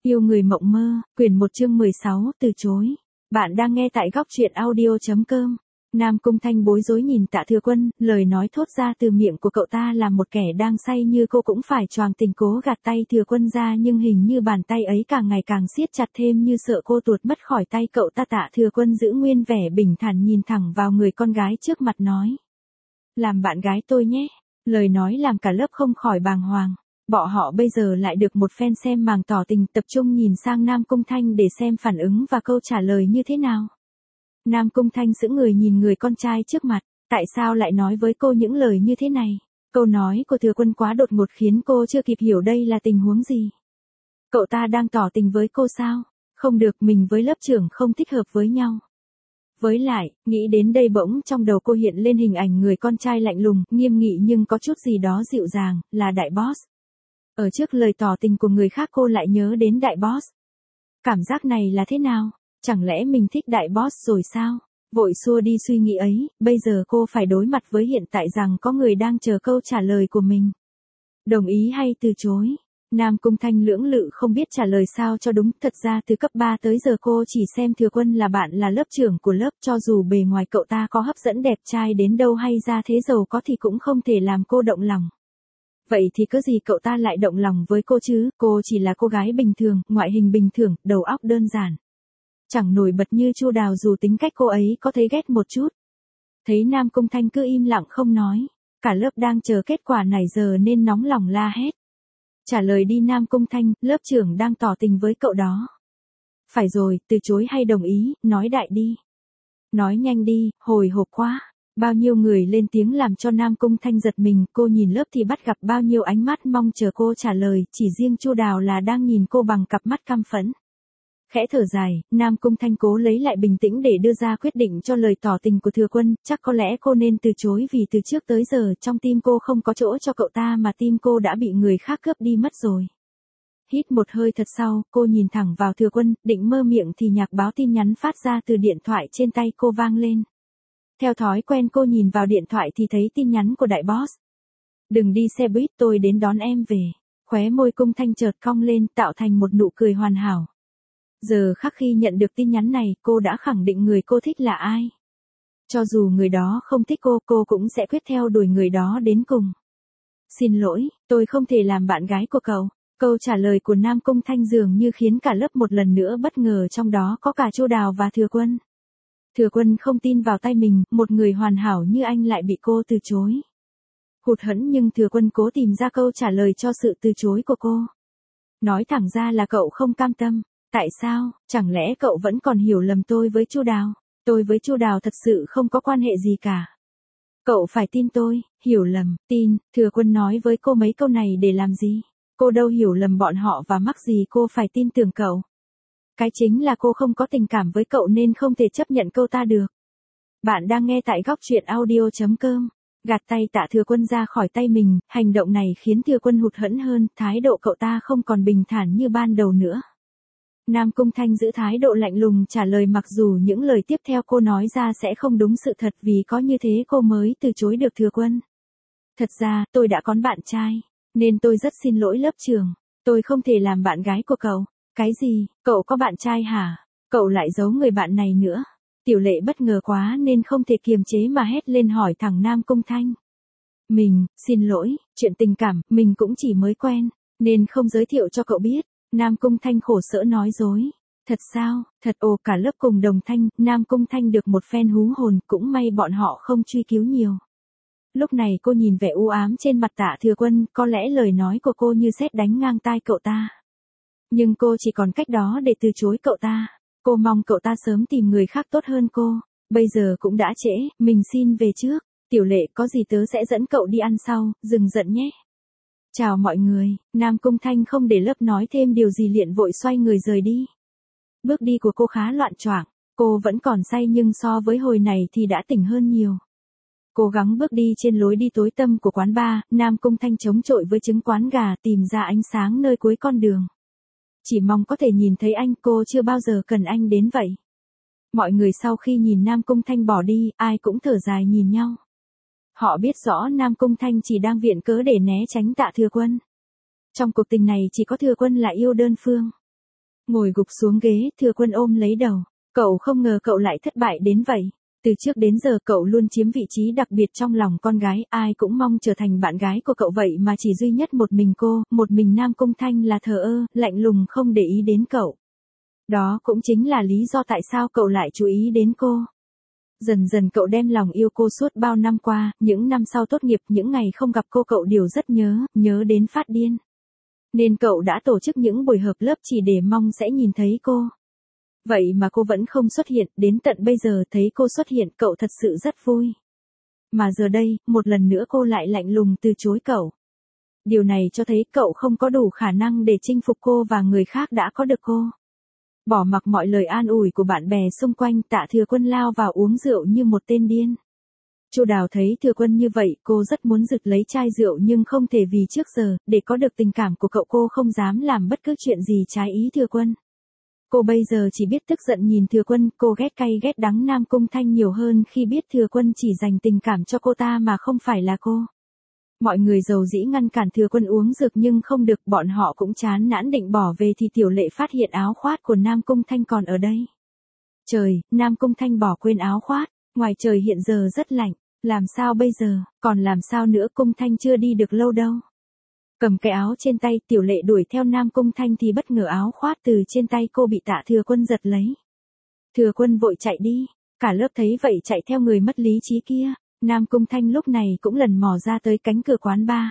Yêu người mộng mơ, quyển 1 chương 16, từ chối. Bạn đang nghe tại góc truyện audio.com. Nam Cung Thanh bối rối nhìn Tạ Thừa Quân, lời nói thốt ra từ miệng của cậu ta là một kẻ đang say như cô cũng phải choàng tình cố gạt tay Thừa Quân ra, nhưng hình như bàn tay ấy càng ngày càng siết chặt thêm, như sợ cô tuột mất khỏi tay cậu ta. Tạ Thừa Quân giữ nguyên vẻ bình thản nhìn thẳng vào người con gái trước mặt nói. Làm bạn gái tôi nhé. Lời nói làm cả lớp không khỏi bàng hoàng. Bọn họ bây giờ lại được một phen xem màng tỏ tình, tập trung nhìn sang Nam Cung Thanh để xem phản ứng và câu trả lời như thế nào. Nam Cung Thanh sững người nhìn người con trai trước mặt, tại sao lại nói với cô những lời như thế này? Câu nói của Thừa Quân quá đột ngột khiến cô chưa kịp hiểu đây là tình huống gì. Cậu ta đang tỏ tình với cô sao? Không được, mình với lớp trưởng không thích hợp với nhau. Với lại, nghĩ đến đây bỗng trong đầu cô hiện lên hình ảnh người con trai lạnh lùng, nghiêm nghị nhưng có chút gì đó dịu dàng, là đại boss. Ở trước lời tỏ tình của người khác cô lại nhớ đến đại boss. Cảm giác này là thế nào? Chẳng lẽ mình thích đại boss rồi sao? Vội xua đi suy nghĩ ấy, bây giờ cô phải đối mặt với hiện tại rằng có người đang chờ câu trả lời của mình. Đồng ý hay từ chối? Nam Cung Thanh lưỡng lự không biết trả lời sao cho đúng. Thật ra từ cấp 3 tới giờ cô chỉ xem Thừa Quân là bạn, là lớp trưởng của lớp, cho dù bề ngoài cậu ta có hấp dẫn đẹp trai đến đâu hay ra thế giàu có thì cũng không thể làm cô động lòng. Vậy thì cớ gì cậu ta lại động lòng với cô chứ? Cô chỉ là cô gái bình thường, ngoại hình bình thường, đầu óc đơn giản. Chẳng nổi bật như Chu Đào dù tính cách cô ấy có thấy ghét một chút. Thấy Nam Cung Thanh cứ im lặng không nói, cả lớp đang chờ kết quả nãy giờ nên nóng lòng la hét. Trả lời đi Nam Cung Thanh, lớp trưởng đang tỏ tình với cậu đó. Phải rồi, từ chối hay đồng ý, nói đại đi. Nói nhanh đi, hồi hộp quá. Bao nhiêu người lên tiếng làm cho Nam Cung Thanh giật mình, cô nhìn lớp thì bắt gặp bao nhiêu ánh mắt mong chờ cô trả lời, chỉ riêng Chu Đào là đang nhìn cô bằng cặp mắt căm phẫn. Khẽ thở dài, Nam Cung Thanh cố lấy lại bình tĩnh để đưa ra quyết định cho lời tỏ tình của Thừa Quân, chắc có lẽ cô nên từ chối vì từ trước tới giờ trong tim cô không có chỗ cho cậu ta mà tim cô đã bị người khác cướp đi mất rồi. Hít một hơi thật sâu, cô nhìn thẳng vào Thừa Quân, định mơ miệng thì nhạc báo tin nhắn phát ra từ điện thoại trên tay cô vang lên. Theo thói quen cô nhìn vào điện thoại thì thấy tin nhắn của đại boss. Đừng đi xe buýt, tôi đến đón em về. Khóe môi Cung Thanh chợt cong lên tạo thành một nụ cười hoàn hảo. Giờ khắc khi nhận được tin nhắn này, cô đã khẳng định người cô thích là ai. Cho dù người đó không thích cô cũng sẽ quyết theo đuổi người đó đến cùng. Xin lỗi, tôi không thể làm bạn gái của cậu. Câu trả lời của Nam Cung Thanh dường như khiến cả lớp một lần nữa bất ngờ, trong đó có cả Chu Đào và Thừa Quân. Thừa Quân không tin vào tay mình, một người hoàn hảo như anh lại bị cô từ chối. Hụt hẫng nhưng Thừa Quân cố tìm ra câu trả lời cho sự từ chối của cô. Nói thẳng ra là cậu không cam tâm. Tại sao? Chẳng lẽ cậu vẫn còn hiểu lầm tôi với Chu Đào? Tôi với Chu Đào thật sự không có quan hệ gì cả. Cậu phải tin tôi. Hiểu lầm, tin. Thừa Quân nói với cô mấy câu này để làm gì? Cô đâu hiểu lầm bọn họ và mắc gì cô phải tin tưởng cậu. Cái chính là cô không có tình cảm với cậu nên không thể chấp nhận câu ta được. Bạn đang nghe tại góc truyện audio.com. Gạt tay Tạ Thừa Quân ra khỏi tay mình, hành động này khiến Thừa Quân hụt hẫng hơn, thái độ cậu ta không còn bình thản như ban đầu nữa. Nam Cung Thanh giữ thái độ lạnh lùng trả lời, mặc dù những lời tiếp theo cô nói ra sẽ không đúng sự thật, vì có như thế cô mới từ chối được Thừa Quân. Thật ra, tôi đã có bạn trai, nên tôi rất xin lỗi lớp trưởng, tôi không thể làm bạn gái của cậu. Cái gì, cậu có bạn trai hả? Cậu lại giấu người bạn này nữa. Tiểu Lệ bất ngờ quá nên không thể kiềm chế mà hét lên hỏi thẳng Nam Cung Thanh. Xin lỗi, chuyện tình cảm, mình cũng chỉ mới quen, nên không giới thiệu cho cậu biết. Nam Cung Thanh khổ sở nói dối. Thật sao? Thật ồ, cả lớp cùng đồng thanh, Nam Cung Thanh được một phen hú hồn, cũng may bọn họ không truy cứu nhiều. Lúc này cô nhìn vẻ u ám trên mặt Tạ Thừa Quân, có lẽ lời nói của cô như sét đánh ngang tai cậu ta. Nhưng cô chỉ còn cách đó để từ chối cậu ta. Cô mong cậu ta sớm tìm người khác tốt hơn cô. Bây giờ cũng đã trễ, mình xin về trước. Tiểu Lệ, có gì tớ sẽ dẫn cậu đi ăn sau, đừng giận nhé. Chào mọi người. Nam Cung Thanh không để lớp nói thêm điều gì liền vội xoay người rời đi. Bước đi của cô khá loạn choạng. Cô vẫn còn say nhưng so với hồi này thì đã tỉnh hơn nhiều. Cố gắng bước đi trên lối đi tối tăm của quán bar, Nam Cung Thanh chống chọi với trứng quán gà, tìm ra ánh sáng nơi cuối con đường. Chỉ mong có thể nhìn thấy anh, cô chưa bao giờ cần anh đến vậy. Mọi người sau khi nhìn Nam Cung Thanh bỏ đi, ai cũng thở dài nhìn nhau. Họ biết rõ Nam Cung Thanh chỉ đang viện cớ để né tránh Tạ Thừa Quân. Trong cuộc tình này chỉ có Thừa Quân là yêu đơn phương. Ngồi gục xuống ghế, Thừa Quân ôm lấy đầu. Cậu không ngờ cậu lại thất bại đến vậy. Từ trước đến giờ cậu luôn chiếm vị trí đặc biệt trong lòng con gái, ai cũng mong trở thành bạn gái của cậu vậy mà chỉ duy nhất một mình cô, một mình Nam Cung Thanh là thờ ơ, lạnh lùng không để ý đến cậu. Đó cũng chính là lý do tại sao cậu lại chú ý đến cô. Dần dần cậu đem lòng yêu cô suốt bao năm qua, những năm sau tốt nghiệp, những ngày không gặp cô cậu đều rất nhớ đến phát điên. Nên cậu đã tổ chức những buổi họp lớp chỉ để mong sẽ nhìn thấy cô. Vậy mà cô vẫn không xuất hiện, đến tận bây giờ thấy cô xuất hiện cậu thật sự rất vui. Mà giờ đây, một lần nữa cô lại lạnh lùng từ chối cậu. Điều này cho thấy cậu không có đủ khả năng để chinh phục cô và người khác đã có được cô. Bỏ mặc mọi lời an ủi của bạn bè xung quanh, Tạ Thừa Quân lao vào uống rượu như một tên điên. Chu Đào thấy Thừa Quân như vậy, cô rất muốn giật lấy chai rượu nhưng không thể vì trước giờ, để có được tình cảm của cậu cô không dám làm bất cứ chuyện gì trái ý Thừa Quân. Cô bây giờ chỉ biết tức giận nhìn Thừa Quân, cô ghét cay ghét đắng Nam Cung Thanh nhiều hơn khi biết Thừa Quân chỉ dành tình cảm cho cô ta mà không phải là cô. Mọi người dầu dĩ ngăn cản Thừa Quân uống dược nhưng không được, bọn họ cũng chán nản định bỏ về thì Tiểu Lệ phát hiện áo khoác của Nam Cung Thanh còn ở đây. Trời, Nam Cung Thanh bỏ quên áo khoác, ngoài trời hiện giờ rất lạnh, làm sao bây giờ, còn làm sao nữa, Cung Thanh chưa đi được lâu đâu. Cầm cái áo trên tay, Tiểu Lệ đuổi theo Nam Cung Thanh thì bất ngờ áo khoác từ trên tay cô bị Tạ Thừa Quân giật lấy. Thừa Quân vội chạy đi, cả lớp thấy vậy chạy theo người mất lý trí kia. Nam Cung Thanh lúc này cũng lần mò ra tới cánh cửa quán bar.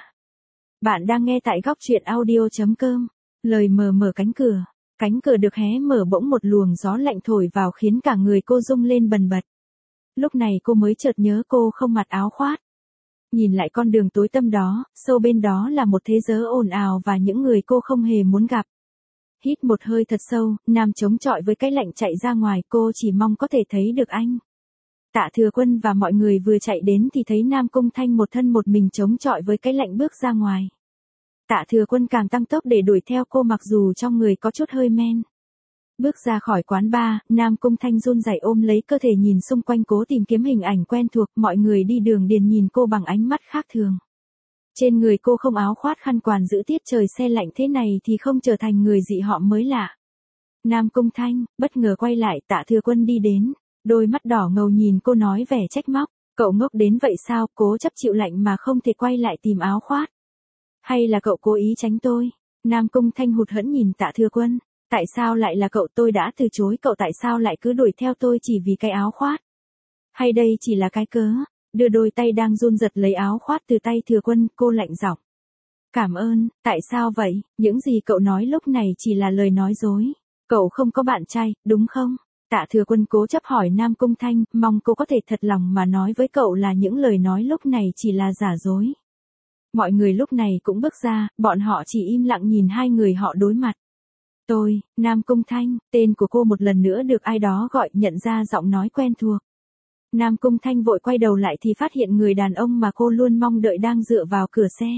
Bạn đang nghe tại góc truyện audio.com. Lời mở cánh cửa được hé mở, bỗng một luồng gió lạnh thổi vào khiến cả người cô rung lên bần bật. Lúc này cô mới chợt nhớ cô không mặc áo khoác. Nhìn lại con đường tối tăm đó, sâu bên đó là một thế giới ồn ào và những người cô không hề muốn gặp. Hít một hơi thật sâu, Nam chống chọi với cái lạnh chạy ra ngoài, cô chỉ mong có thể thấy được anh. Tạ Thừa Quân và mọi người vừa chạy đến thì thấy Nam Cung Thanh một thân một mình chống chọi với cái lạnh bước ra ngoài. Tạ Thừa Quân càng tăng tốc để đuổi theo cô mặc dù trong người có chút hơi men. Bước ra khỏi quán bar, Nam Cung Thanh run rẩy ôm lấy cơ thể nhìn xung quanh cố tìm kiếm hình ảnh quen thuộc, mọi người đi đường điền nhìn cô bằng ánh mắt khác thường. Trên người cô không áo khoác khăn quàng giữ tiết trời se lạnh thế này thì không trở thành người dị họ mới lạ. Nam Cung Thanh, bất ngờ quay lại, Tạ Thừa Quân đi đến. Đôi mắt đỏ ngầu nhìn cô nói vẻ trách móc, cậu ngốc đến vậy sao, cố chấp chịu lạnh mà không thể quay lại tìm áo khoác. Hay là cậu cố ý tránh tôi? Nam Cung Thanh hụt hẫng nhìn Tạ Thừa Quân, tại sao lại là cậu, tôi đã từ chối cậu tại sao lại cứ đuổi theo tôi chỉ vì cái áo khoác? Hay đây chỉ là cái cớ? Đưa đôi tay đang run giật lấy áo khoác từ tay Thừa Quân, cô lạnh giọng. Cảm ơn, tại sao vậy, những gì cậu nói lúc này chỉ là lời nói dối. Cậu không có bạn trai, đúng không? Tạ Thừa Quân cố chấp hỏi Nam Cung Thanh, mong cô có thể thật lòng mà nói với cậu là những lời nói lúc này chỉ là giả dối. Mọi người lúc này cũng bước ra, bọn họ chỉ im lặng nhìn hai người họ đối mặt. Tôi, Nam Cung Thanh, tên của cô một lần nữa được ai đó gọi, nhận ra giọng nói quen thuộc. Nam Cung Thanh vội quay đầu lại thì phát hiện người đàn ông mà cô luôn mong đợi đang dựa vào cửa xe.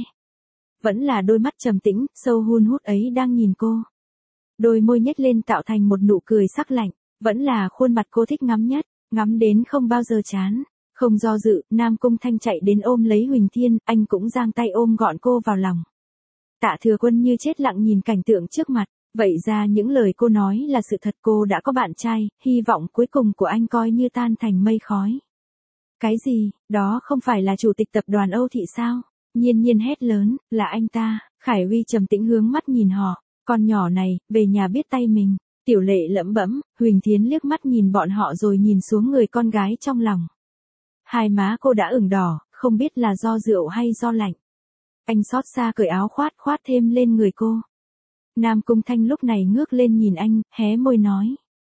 Vẫn là đôi mắt trầm tĩnh, sâu hun hút ấy đang nhìn cô. Đôi môi nhếch lên tạo thành một nụ cười sắc lạnh. Vẫn là khuôn mặt cô thích ngắm nhất, ngắm đến không bao giờ chán. Không do dự, Nam Cung Thanh chạy đến ôm lấy Huỳnh Thiên, anh cũng giang tay ôm gọn cô vào lòng. Tạ Thừa Quân như chết lặng nhìn cảnh tượng trước mặt, vậy ra những lời cô nói là sự thật, cô đã có bạn trai, hy vọng cuối cùng của anh coi như tan thành mây khói. Cái gì, đó không phải là chủ tịch tập đoàn Âu Thị sao? Nhiên Nhiên hét lớn, là anh ta. Khải Uy trầm tĩnh hướng mắt nhìn họ, con nhỏ này, về nhà biết tay mình. Tiểu Lệ lẩm bẩm, Huỳnh Thiến liếc mắt nhìn bọn họ rồi nhìn xuống người con gái trong lòng. Hai má cô đã ửng đỏ, không biết là do rượu hay do lạnh. Anh xót xa cởi áo khoác thêm lên người cô. Nam Cung Thanh lúc này ngước lên nhìn anh, hé môi nói.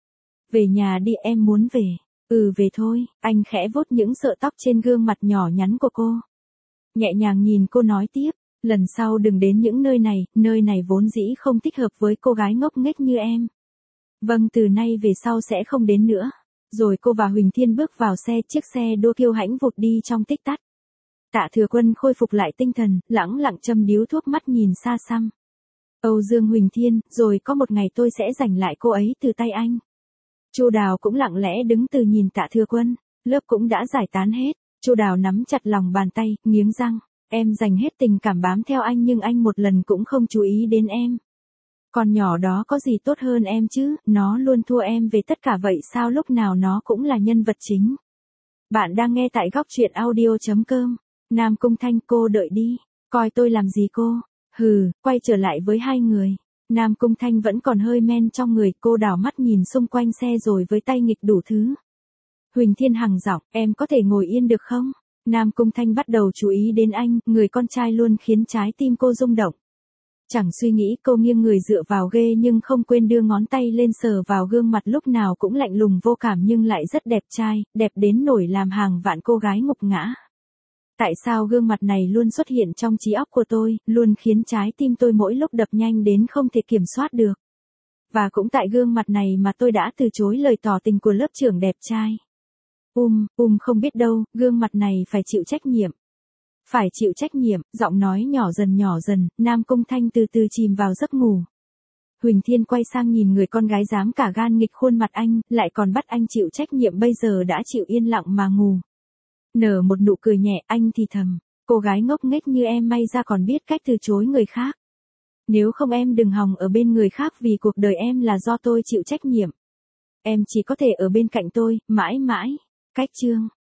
Về nhà đi, em muốn về. Về thôi, anh khẽ vuốt những sợi tóc trên gương mặt nhỏ nhắn của cô. Nhẹ nhàng nhìn cô nói tiếp, lần sau đừng đến những nơi này vốn dĩ không thích hợp với cô gái ngốc nghếch như em. Vâng, từ nay về sau sẽ không đến nữa. Rồi cô và Huỳnh Thiên bước vào xe, chiếc xe đua kiêu hãnh vụt đi trong tích tắc. Tạ Thừa Quân khôi phục lại tinh thần, lẳng lặng châm điếu thuốc, mắt nhìn xa xăm. Âu Dương Huỳnh Thiên, rồi có một ngày tôi sẽ giành lại cô ấy từ tay anh. Chu Đào cũng lặng lẽ đứng từ nhìn Tạ Thừa Quân, lớp cũng đã giải tán hết. Chu Đào nắm chặt lòng bàn tay, nghiến răng, em dành hết tình cảm bám theo anh nhưng anh một lần cũng không chú ý đến em. Con nhỏ đó có gì tốt hơn em chứ, nó luôn thua em về tất cả vậy sao lúc nào nó cũng là nhân vật chính. Bạn đang nghe tại góc truyện audio.com. Nam Cung Thanh, cô đợi đi. Coi tôi làm gì cô? Hừ, quay trở lại với hai người. Nam Cung Thanh vẫn còn hơi men trong người, cô đảo mắt nhìn xung quanh xe rồi với tay nghịch đủ thứ. Huỳnh Thiên Hằng giọng, em có thể ngồi yên được không? Nam Cung Thanh bắt đầu chú ý đến anh, người con trai luôn khiến trái tim cô rung động. Chẳng suy nghĩ, cô nghiêng người dựa vào ghế nhưng không quên đưa ngón tay lên sờ vào gương mặt lúc nào cũng lạnh lùng vô cảm nhưng lại rất đẹp trai, đẹp đến nỗi làm hàng vạn cô gái ngục ngã. Tại sao gương mặt này luôn xuất hiện trong trí óc của tôi, luôn khiến trái tim tôi mỗi lúc đập nhanh đến không thể kiểm soát được. Và cũng tại gương mặt này mà tôi đã từ chối lời tỏ tình của lớp trưởng đẹp trai. Không biết đâu, gương mặt này phải chịu trách nhiệm. Phải chịu trách nhiệm, giọng nói nhỏ dần, Nam Cung Thanh từ từ chìm vào giấc ngủ. Huỳnh Thiên quay sang nhìn người con gái dám cả gan nghịch khuôn mặt anh, lại còn bắt anh chịu trách nhiệm bây giờ đã chịu yên lặng mà ngủ. Nở một nụ cười nhẹ, anh thì thầm, cô gái ngốc nghếch như em may ra còn biết cách từ chối người khác. Nếu không em đừng hòng ở bên người khác vì cuộc đời em là do tôi chịu trách nhiệm. Em chỉ có thể ở bên cạnh tôi, mãi mãi. Cách chương.